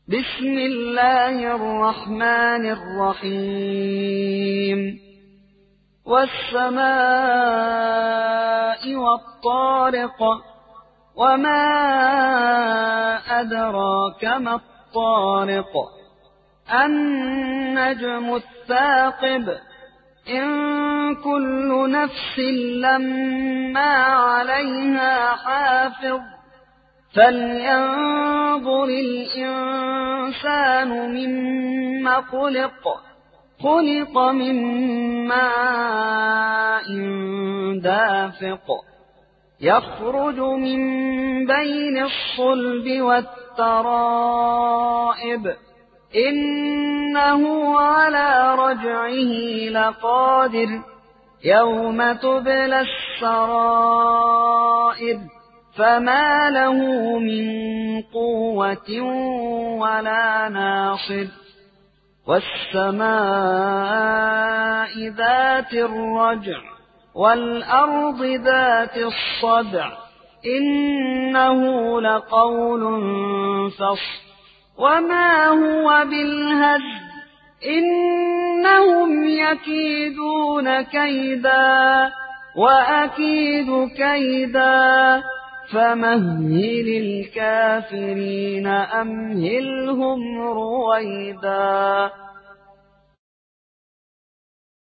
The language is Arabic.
بسم الله الرحمن الرحيم والسماء والطارق وما أدراك ما الطارق النجم الثاقب إن كل نفس لما عليها حافظ فلينظر الإنسان مما خلق من ماء دافق يخرج من بين الصلب والترائب إنه على رجعه لقادر يوم تبلى السرائر فما له من قوة ولا ناصر والسماء ذات الرجع والأرض ذات الصدع إنه لقول فصل وما هو بالهزل إنهم يكيدون كيدا وأكيد كيدا فمهل الكافرين أمهلهم رويدا